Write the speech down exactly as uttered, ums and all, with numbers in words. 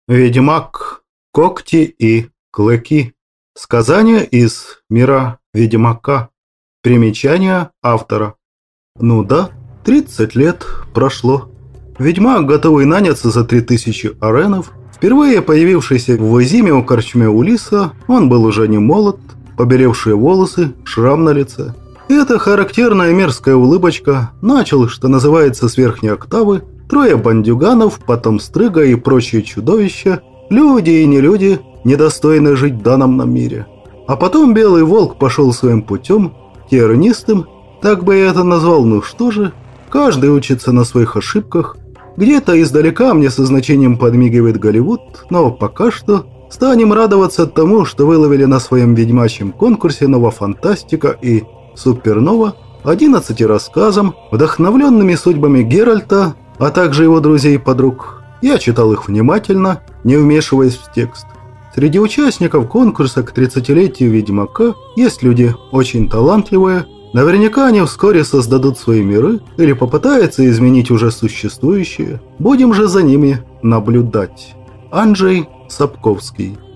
Ведьмак. Когти и клыки. Сказание из мира Ведьмака. Примечание автора. Ну да, тридцать лет прошло. Ведьмак, готовый наняться за три тысячи аренов, впервые появившийся в Изиме у корчме Улиса, он был уже не молод, побелевшие волосы, шрам на лице. И эта характерная мерзкая улыбочка, начал, что называется, с верхней октавы, трое бандюганов, потом Стрыга и прочие чудовища, люди и не люди, недостойны жить в данном нам мире. А потом Белый Волк пошел своим путем, тернистым, так бы я это назвал, ну что же, каждый учится на своих ошибках. Где-то издалека мне со значением подмигивает Голливуд, но пока что станем радоваться тому, что выловили на своем ведьмачьем конкурсе «Нова фантастика» и «Супернова» одиннадцати рассказам, вдохновленными судьбами Геральта, а также его друзей и подруг. Я читал их внимательно, не вмешиваясь в текст. Среди участников конкурса к тридцатилетию Ведьмака есть люди очень талантливые. Наверняка они вскоре создадут свои миры или попытаются изменить уже существующие. Будем же за ними наблюдать. Анджей Сапковский.